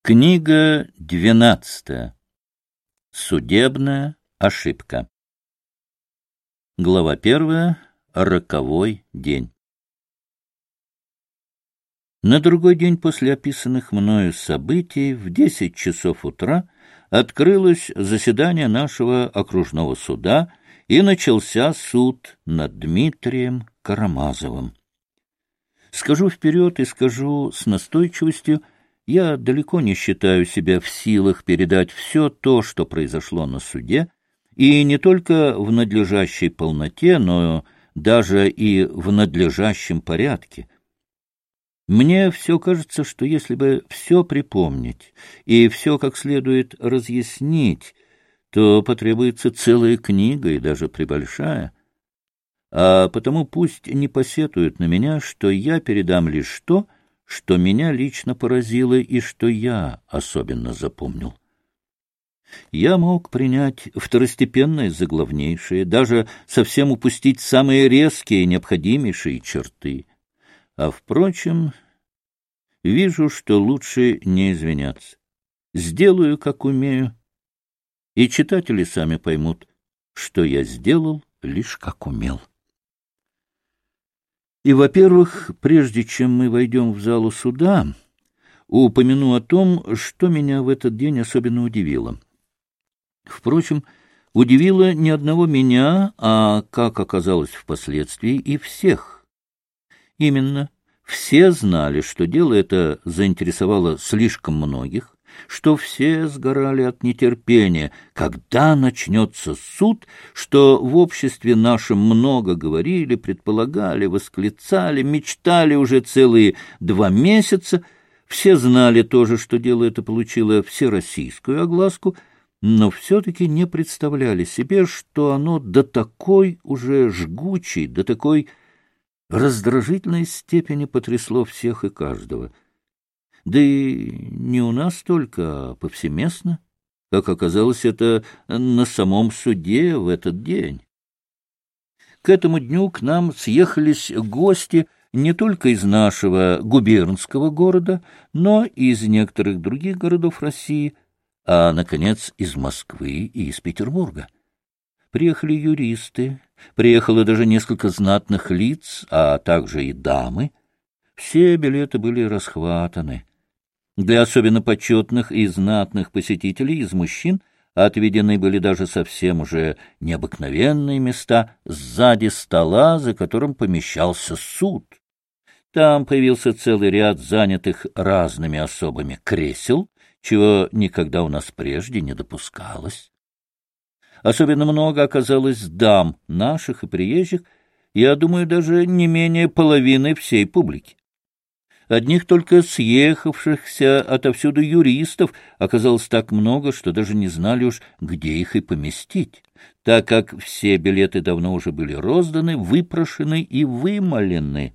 Книга 12. Судебная ошибка. Глава 1. Роковой день. На другой день после описанных мною событий в 10 часов утра открылось заседание нашего окружного суда и начался суд над Дмитрием Карамазовым. Скажу вперед и скажу с настойчивостью: я далеко не считаю себя в силах передать все то, что произошло на суде, и не только в надлежащей полноте, но даже и в надлежащем порядке. Мне все кажется, что если бы все припомнить и все как следует разъяснить, то потребуется целая книга и даже пребольшая. А потому пусть не посетуют на меня, что я передам лишь то, что меня лично поразило и что я особенно запомнил. Я мог принять второстепенное за главнейшее, даже совсем упустить самые резкие и необходимейшие черты. А, впрочем, вижу, что лучше не извиняться. Сделаю, как умею, и читатели сами поймут, что я сделал лишь как умел. И, во-первых, прежде чем мы войдем в залу суда, упомяну о том, что меня в этот день особенно удивило. Впрочем, удивило не одного меня, а, как оказалось впоследствии, и всех. Именно, все знали, что дело это заинтересовало слишком многих, что все сгорали от нетерпения, когда начнется суд, что в обществе нашем много говорили, предполагали, восклицали, мечтали уже целые 2 месяца. Все знали тоже, что дело это получило всероссийскую огласку, но все-таки не представляли себе, что оно до такой уже жгучей, до такой раздражительной степени потрясло всех и каждого. Да и не у нас только, а повсеместно, как оказалось, это на самом суде в этот день. К этому дню к нам съехались гости не только из нашего губернского города, но и из некоторых других городов России, а, наконец, из Москвы и из Петербурга. Приехали юристы, приехало даже несколько знатных лиц, а также и дамы. Все билеты были расхватаны. Для особенно почетных и знатных посетителей из мужчин отведены были даже совсем уже необыкновенные места сзади стола, за которым помещался суд. Там появился целый ряд занятых разными особами кресел, чего никогда у нас прежде не допускалось. Особенно много оказалось дам наших и приезжих, я думаю, даже не менее половины всей публики. Одних только съехавшихся отовсюду юристов оказалось так много, что даже не знали уж, где их и поместить, так как все билеты давно уже были розданы, выпрошены и вымолены.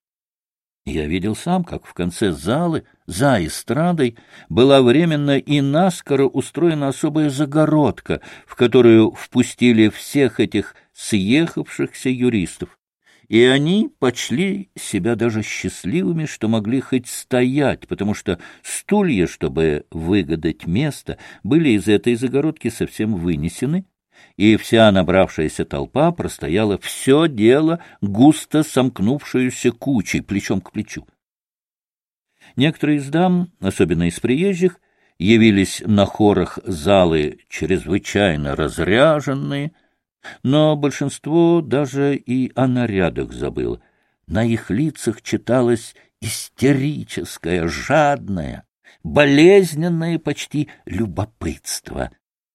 Я видел сам, как в конце залы, за эстрадой, была временно и наскоро устроена особая загородка, в которую впустили всех этих съехавшихся юристов. И они почли себя даже счастливыми, что могли хоть стоять, потому что стулья, чтобы выгадать место, были из этой загородки совсем вынесены, и вся набравшаяся толпа простояла все дело густо сомкнувшуюся кучей, плечом к плечу. Некоторые из дам, особенно из приезжих, явились на хорах залы чрезвычайно разряженные, но большинство даже и о нарядах забыло. На их лицах читалось истерическое, жадное, болезненное почти любопытство.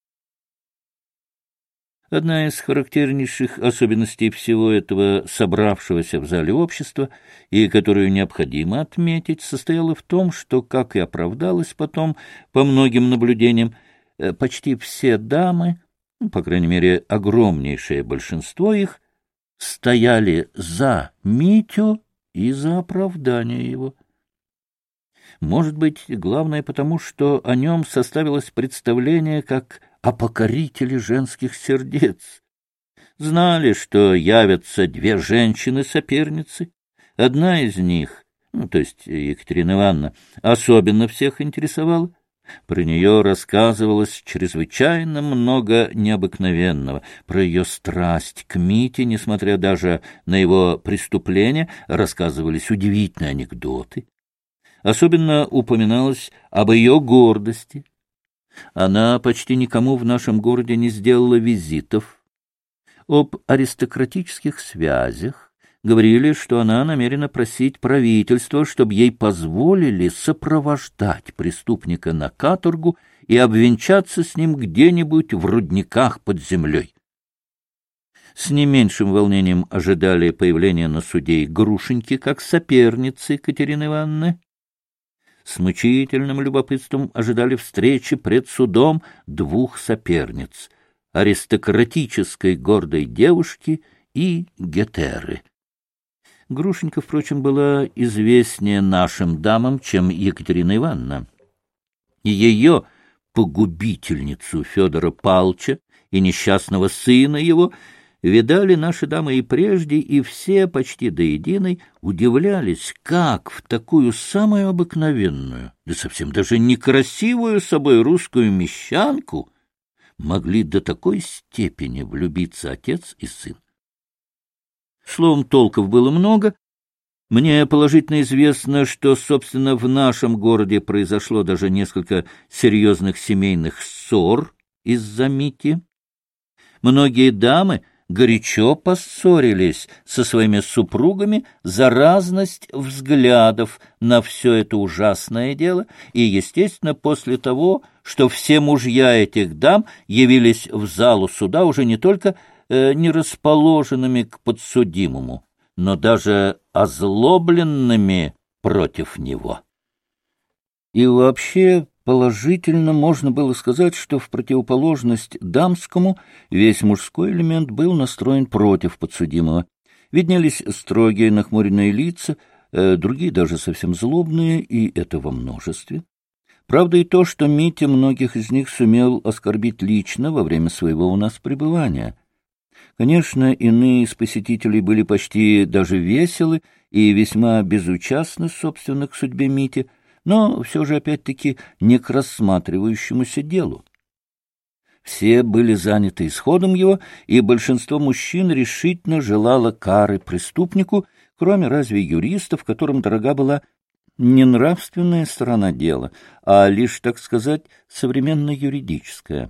Одна из характернейших особенностей всего этого собравшегося в зале общества, и которую необходимо отметить, состояла в том, что, как и оправдалось потом по многим наблюдениям, почти все дамы, по крайней мере, огромнейшее большинство их, стояли за Митю и за оправдание его. Может быть, главное потому, что о нем составилось представление как о покорителе женских сердец. Знали, что явятся 2 женщины-соперницы. Одна из них, то есть Екатерина Ивановна, особенно всех интересовала. Про нее рассказывалось чрезвычайно много необыкновенного. Про ее страсть к Мите, несмотря даже на его преступления, рассказывались удивительные анекдоты. Особенно упоминалось об ее гордости. Она почти никому в нашем городе не сделала визитов. Об аристократических связях говорили, что она намерена просить правительство, чтобы ей позволили сопровождать преступника на каторгу и обвенчаться с ним где-нибудь в рудниках под землей. С не меньшим волнением ожидали появления на суде и Грушеньки как соперницы Екатерины Ивановны. С мучительным любопытством ожидали встречи пред судом двух соперниц — аристократической гордой девушки и Гетеры. Грушенька, впрочем, была известнее нашим дамам, чем Екатерина Ивановна. Ее погубительницу Федора Павловича и несчастного сына его видали наши дамы и прежде, и все почти до единой удивлялись, как в такую самую обыкновенную, да совсем даже некрасивую собой русскую мещанку могли до такой степени влюбиться отец и сын. Словом, толков было много. Мне положительно известно, что, собственно, в нашем городе произошло даже несколько серьезных семейных ссор из-за Мити. Многие дамы горячо поссорились со своими супругами за разность взглядов на все это ужасное дело, и, естественно, после того, что все мужья этих дам явились в залу суда уже не только не расположенными к подсудимому, но даже озлобленными против него. И вообще положительно можно было сказать, что в противоположность дамскому весь мужской элемент был настроен против подсудимого. Виднелись строгие нахмуренные лица, другие даже совсем злобные, и это во множестве. Правда и то, что Митя многих из них сумел оскорбить лично во время своего у нас пребывания. Конечно, иные из посетителей были почти даже веселы и весьма безучастны, собственно, к судьбе Мити, но все же, опять-таки, не к рассматривающемуся делу. Все были заняты исходом его, и большинство мужчин решительно желало кары преступнику, кроме разве юристов, которым дорога была не нравственная сторона дела, а лишь, так сказать, современно-юридическая.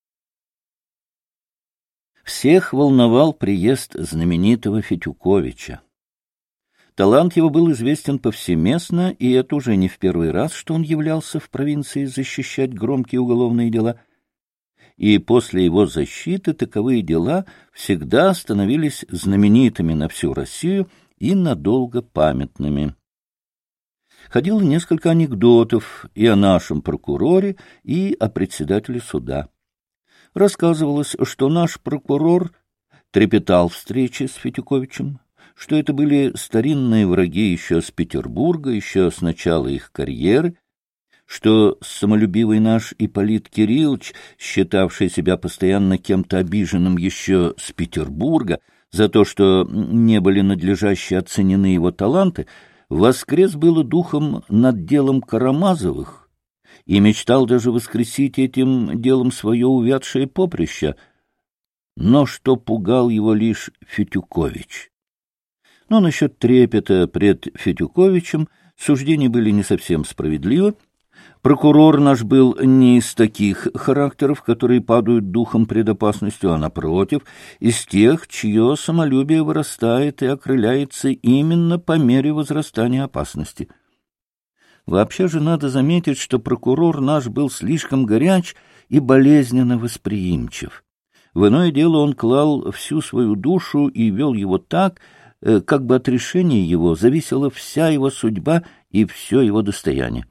Всех волновал приезд знаменитого Фетюковича. Талант его был известен повсеместно, и это уже не в первый раз, что он являлся в провинции защищать громкие уголовные дела. И после его защиты таковые дела всегда становились знаменитыми на всю Россию и надолго памятными. Ходило несколько анекдотов и о нашем прокуроре, и о председателе суда. Рассказывалось, что наш прокурор трепетал встречи с Фетюковичем, что это были старинные враги еще с Петербурга, еще с начала их карьеры, что самолюбивый наш Ипполит Кириллович, считавший себя постоянно кем-то обиженным еще с Петербурга за то, что не были надлежаще оценены его таланты, воскрес было духом над делом Карамазовых и мечтал даже воскресить этим делом свое увядшее поприще, но что пугал его лишь Фетюкович. Но насчет трепета пред Фетюковичем суждения были не совсем справедливы. Прокурор наш был не из таких характеров, которые падают духом пред опасностью, а, напротив, из тех, чье самолюбие вырастает и окрыляется именно по мере возрастания опасности. Вообще же надо заметить, что прокурор наш был слишком горяч и болезненно восприимчив. В иное дело он клал всю свою душу и вел его так, как бы от решения его зависела вся его судьба и все его достояние.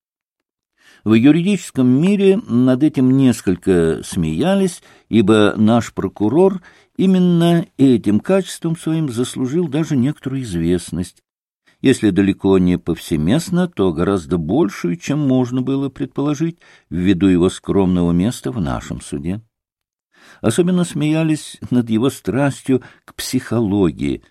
В юридическом мире над этим несколько смеялись, ибо наш прокурор именно этим качеством своим заслужил даже некоторую известность. Если далеко не повсеместно, то гораздо большую, чем можно было предположить, ввиду его скромного места в нашем суде. Особенно смеялись над его страстью к психологии.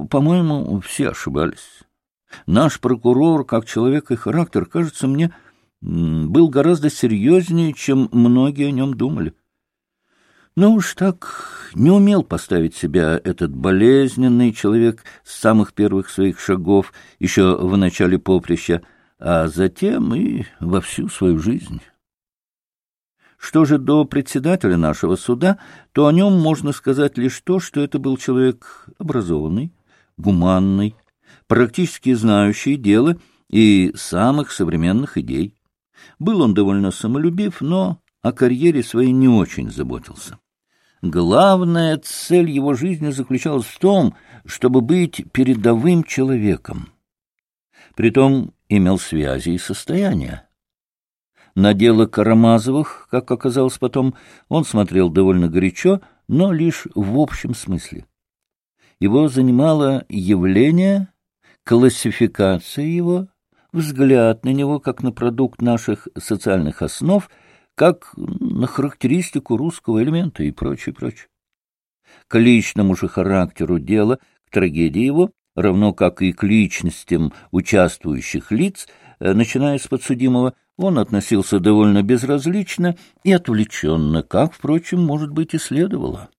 По-моему, все ошибались. Наш прокурор, как человек и характер, кажется мне, был гораздо серьезнее, чем многие о нем думали. Но уж так не умел поставить себя этот болезненный человек с самых первых своих шагов, еще в начале поприща, а затем и во всю свою жизнь. Что же до председателя нашего суда, то о нем можно сказать лишь то, что это был человек образованный, гуманный, практически знающий дело и самых современных идей. Был он довольно самолюбив, но о карьере своей не очень заботился. Главная цель его жизни заключалась в том, чтобы быть передовым человеком. Притом имел связи и состояние. На дело Карамазовых, как оказалось потом, он смотрел довольно горячо, но лишь в общем смысле. Его занимало явление, классификация его, взгляд на него как на продукт наших социальных основ, как на характеристику русского элемента и прочее, прочее. К личному же характеру дела, к трагедии его, равно как и к личностям участвующих лиц, начиная с подсудимого, он относился довольно безразлично и отвлеченно, как, впрочем, может быть, и следовало.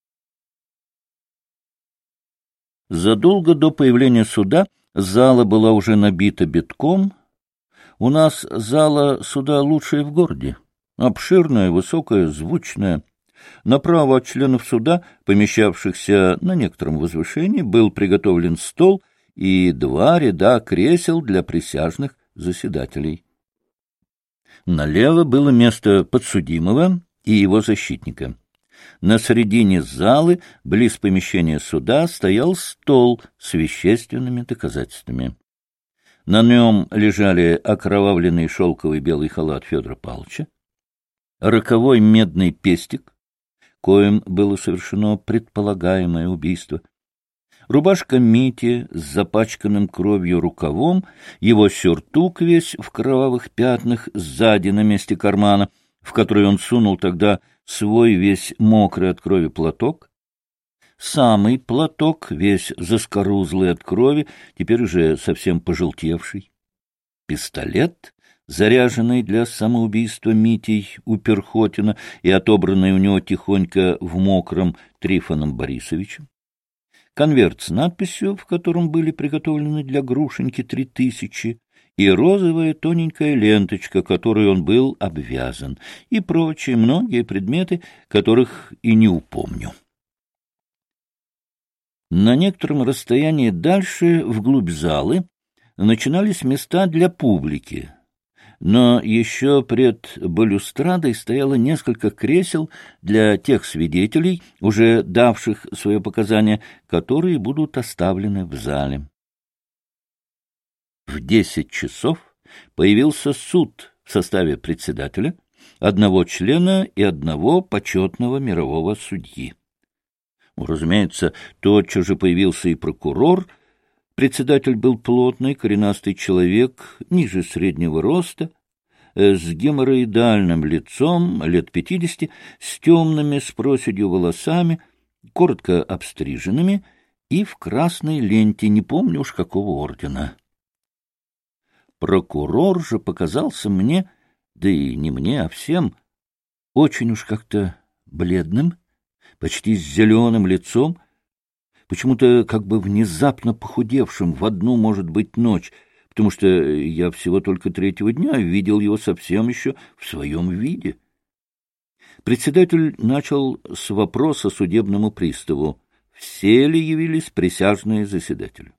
Задолго до появления суда зала была уже набита битком. У нас зала суда лучшая в городе. Обширная, высокая, звучная. Направо от членов суда, помещавшихся на некотором возвышении, был приготовлен стол и 2 ряда кресел для присяжных заседателей. Налево было место подсудимого и его защитника. На середине залы, близ помещения суда, стоял стол с вещественными доказательствами. На нем лежали окровавленный шелковый белый халат Федора Павловича, роковой медный пестик, коим было совершено предполагаемое убийство, рубашка Мити с запачканным кровью рукавом, его сюртук весь в кровавых пятнах сзади на месте кармана, в который он сунул тогда свой весь мокрый от крови платок, самый платок, весь заскорузлый от крови, теперь уже совсем пожелтевший, пистолет, заряженный для самоубийства Митей у Перхотина и отобранный у него тихонько в мокром Трифоном Борисовичем, конверт с надписью, в котором были приготовлены для Грушеньки 3000, и розовая тоненькая ленточка, которой он был обвязан, и прочие многие предметы, которых и не упомню. На некотором расстоянии дальше, вглубь залы, начинались места для публики, но еще пред балюстрадой стояло несколько кресел для тех свидетелей, уже давших свое показание, которые будут оставлены в зале. В 10 часов появился суд в составе председателя, 1 члена и 1 почетного мирового судьи. Разумеется, тотчас же появился и прокурор. Председатель был плотный, коренастый человек, ниже среднего роста, с геморроидальным лицом, лет 50, с темными с проседью волосами, коротко обстриженными и в красной ленте, не помню уж какого ордена. Прокурор же показался мне, да и не мне, а всем, очень уж как-то бледным, почти с зеленым лицом, почему-то как бы внезапно похудевшим в одну, может быть, ночь, потому что я всего только 3-го дня видел его совсем еще в своем виде. Председатель начал с вопроса судебному приставу: все ли явились присяжные заседатели?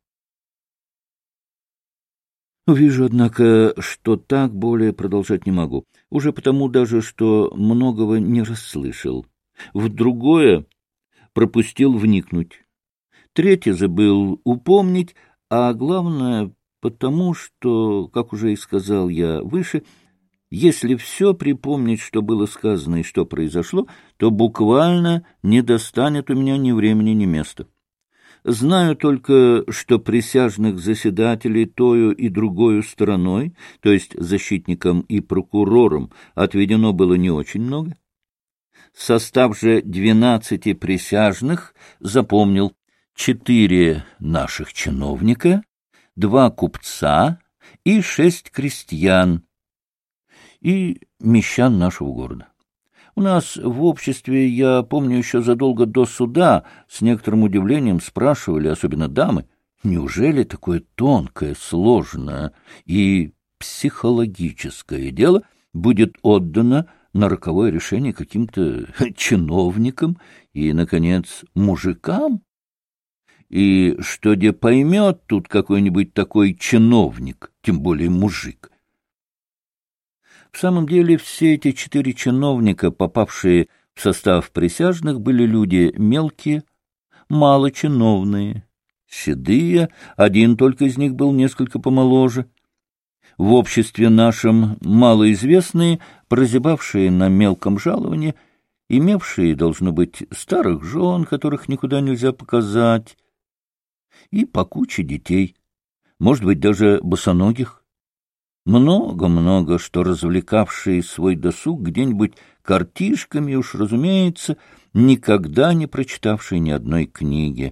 Вижу, однако, что так более продолжать не могу, уже потому даже, что многого не расслышал. В другое пропустил вникнуть. 3-е забыл упомнить, а главное потому, что, как уже и сказал я выше, если все припомнить, что было сказано и что произошло, то буквально не достанет у меня ни времени, ни места. Знаю только, что присяжных заседателей тою и другою стороной, то есть защитникам и прокурорам, отведено было не очень много. Состав же 12 присяжных запомнил: 4 наших чиновника, 2 купца и 6 крестьян. и мещан нашего города. У нас в обществе, я помню, еще задолго до суда с некоторым удивлением спрашивали, особенно дамы, неужели такое тонкое, сложное и психологическое дело будет отдано на роковое решение каким-то чиновникам и, наконец, мужикам? И что де поймет тут какой-нибудь такой чиновник, тем более мужик? В самом деле все эти 4 чиновника, попавшие в состав присяжных, были люди мелкие, малочиновные, седые, один только из них был несколько помоложе. В обществе нашем малоизвестные, прозябавшие на мелком жаловании, имевшие, должно быть, старых жен, которых никуда нельзя показать, и по куче детей, может быть, даже босоногих. Много-много, что развлекавшие свой досуг где-нибудь картишками, уж, разумеется, никогда не прочитавшие ни одной книги.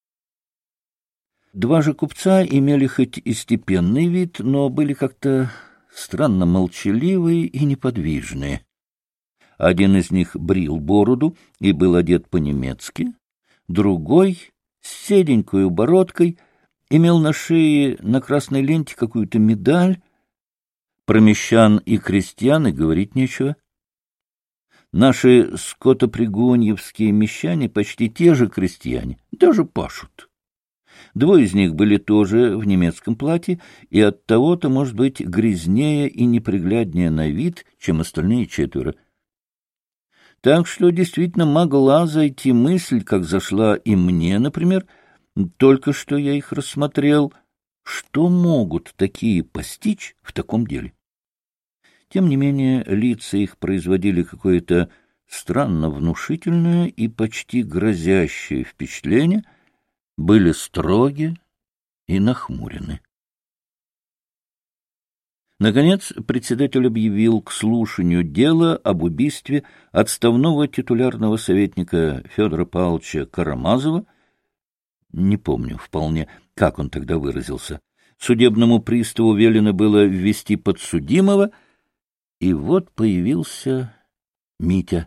2 же купца имели хоть и степенный вид, но были как-то странно молчаливые и неподвижные. Один из них брил бороду и был одет по-немецки, другой, с седенькою бородкой, имел на шее на красной ленте какую-то медаль. Про мещан и крестьян и говорить нечего. Наши скотопригоньевские мещане почти те же крестьяне, даже пашут. 2 из них были тоже в немецком платье, и оттого-то, может быть, грязнее и непригляднее на вид, чем остальные 4. Так что действительно могла зайти мысль, как зашла и мне, например, только что я их рассмотрел, что могут такие постичь в таком деле. Тем не менее, лица их производили какое-то странно внушительное и почти грозящее впечатление, были строги и нахмурены. Наконец, председатель объявил к слушанию дела об убийстве отставного титулярного советника Федора Павловича Карамазова. Не помню вполне, как он тогда выразился. Судебному приставу велено было ввести подсудимого, и вот появился Митя.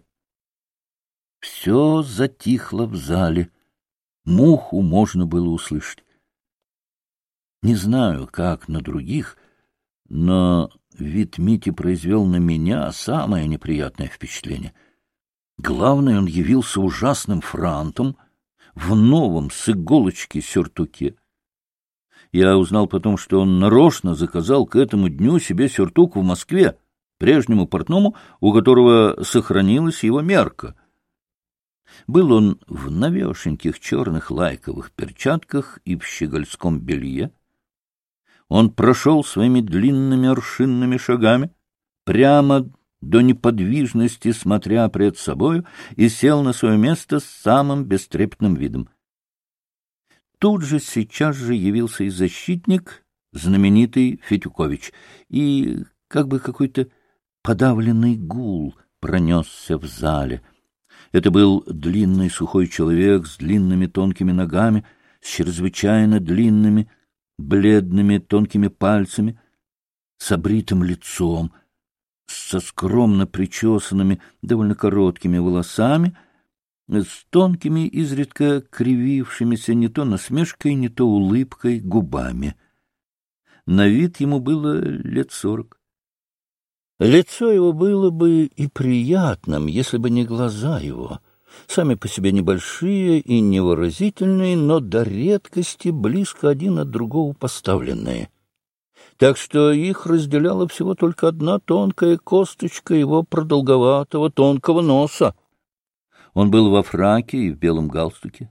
Все затихло в зале. Муху можно было услышать. Не знаю, как на других, но вид Мити произвел на меня самое неприятное впечатление. Главное, он явился ужасным франтом в новом с иголочки сюртуке. Я узнал потом, что он нарочно заказал к этому дню себе сюртук в Москве, прежнему портному, у которого сохранилась его мерка. Был он в новешеньких черных лайковых перчатках и в щегольском белье. Он прошел своими длинными аршинными шагами, прямо до неподвижности смотря пред собою, и сел на свое место с самым бестрепетным видом. Тут же сейчас же явился и защитник, знаменитый Фетюкович, и как бы какой-то подавленный гул пронесся в зале. Это был длинный сухой человек с длинными тонкими ногами, с чрезвычайно длинными, бледными тонкими пальцами, с обритым лицом, со скромно причесанными, довольно короткими волосами, с тонкими, изредка кривившимися не то насмешкой, не то улыбкой губами. На вид ему было лет 40. Лицо его было бы и приятным, если бы не глаза его, сами по себе небольшие и невыразительные, но до редкости близко один от другого поставленные. Так что их разделяла всего только одна тонкая косточка его продолговатого тонкого носа. Он был во фраке и в белом галстуке.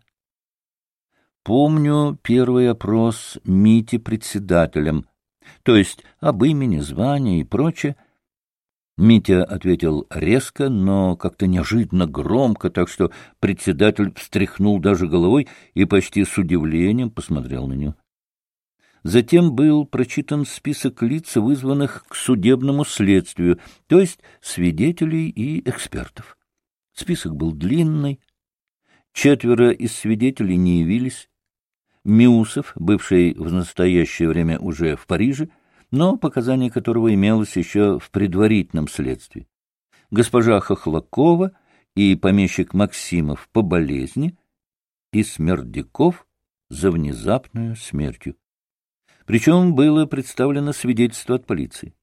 Помню первый опрос Мити председателем, то есть об имени, звании и прочее. Митя ответил резко, но как-то неожиданно громко, так что председатель встряхнул даже головой и почти с удивлением посмотрел на него. Затем был прочитан список лиц, вызванных к судебному следствию, то есть свидетелей и экспертов. Список был длинный. 4 из свидетелей не явились. Миусов, бывший в настоящее время уже в Париже, но показания которого имелось еще в предварительном следствии. Госпожа Хохлакова и помещик Максимов по болезни и Смердяков за внезапную смертью. Причем было представлено свидетельство от полиции.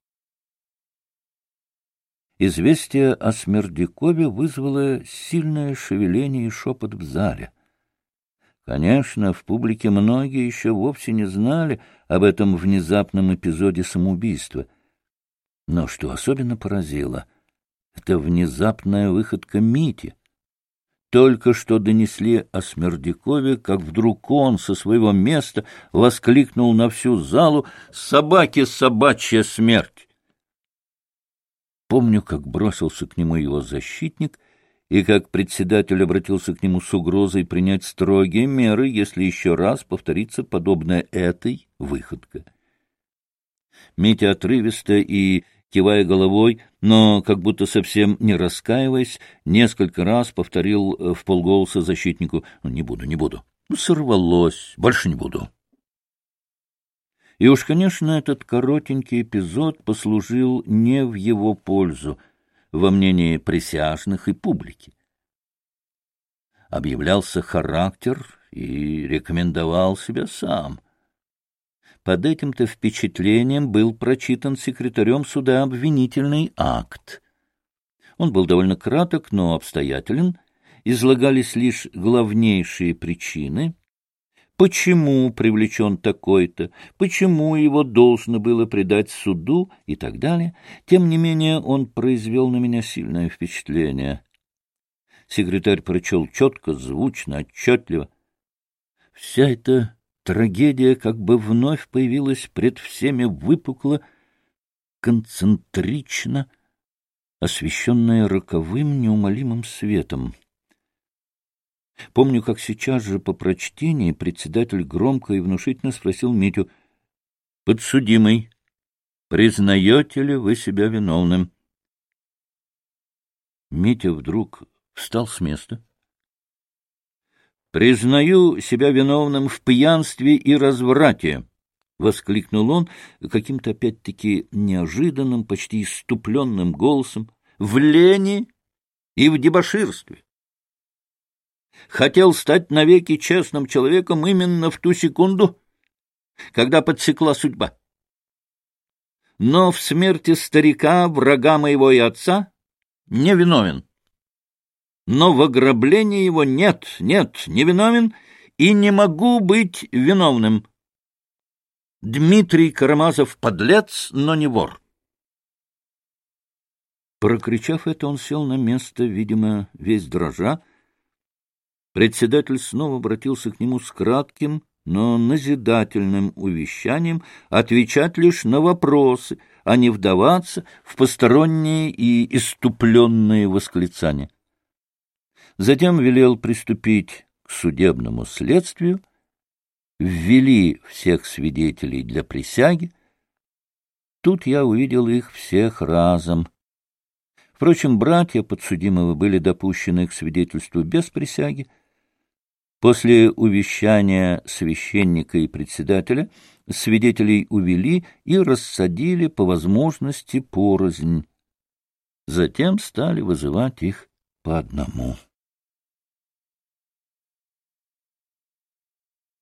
Известие о Смердякове вызвало сильное шевеление и шепот в зале. Конечно, в публике многие еще вовсе не знали об этом внезапном эпизоде самоубийства. Но что особенно поразило, это внезапная выходка Мити. Только что донесли о Смердякове, как вдруг он со своего места воскликнул на всю залу: «Собаке собачья смерть!» Помню, как бросился к нему его защитник, и как председатель обратился к нему с угрозой принять строгие меры, если еще раз повторится подобная этой выходка. Митя отрывисто и кивая головой, но как будто совсем не раскаиваясь, несколько раз повторил вполголоса защитнику: «Не буду, не буду. Сорвалось. Больше не буду». И уж, конечно, этот коротенький эпизод послужил не в его пользу во мнении присяжных и публики. Объявлялся характер и рекомендовал себя сам. Под этим-то впечатлением был прочитан секретарем суда обвинительный акт. Он был довольно краток, но обстоятелен, излагались лишь главнейшие причины, почему привлечен такой-то, почему его должно было предать суду и так далее. Тем не менее, он произвел на меня сильное впечатление. Секретарь прочел четко, звучно, отчетливо. Вся эта трагедия как бы вновь появилась пред всеми выпукло, концентрично, освещенная роковым неумолимым светом. Помню, как сейчас же по прочтении председатель громко и внушительно спросил Митю: «Подсудимый, признаете ли вы себя виновным?» Митя вдруг встал с места. «Признаю себя виновным в пьянстве и разврате», — воскликнул он каким-то опять-таки неожиданным, почти исступленным голосом, «в лени и в дебоширстве. Хотел стать навеки честным человеком именно в ту секунду, когда подсекла судьба. Но в смерти старика, врага моего и отца, не виновен. Но в ограблении его нет, не виновен и не могу быть виновным. Дмитрий Карамазов подлец, но не вор». Прокричав это, он сел на место, видимо, весь дрожа. Председатель снова обратился к нему с кратким, но назидательным увещанием отвечать лишь на вопросы, а не вдаваться в посторонние и исступленные восклицания. Затем велел приступить к судебному следствию, ввели всех свидетелей для присяги. Тут я увидел их всех разом. Впрочем, братья подсудимого были допущены к свидетельству без присяги. После увещания священника и председателя свидетелей увели и рассадили по возможности порознь. Затем стали вызывать их по одному.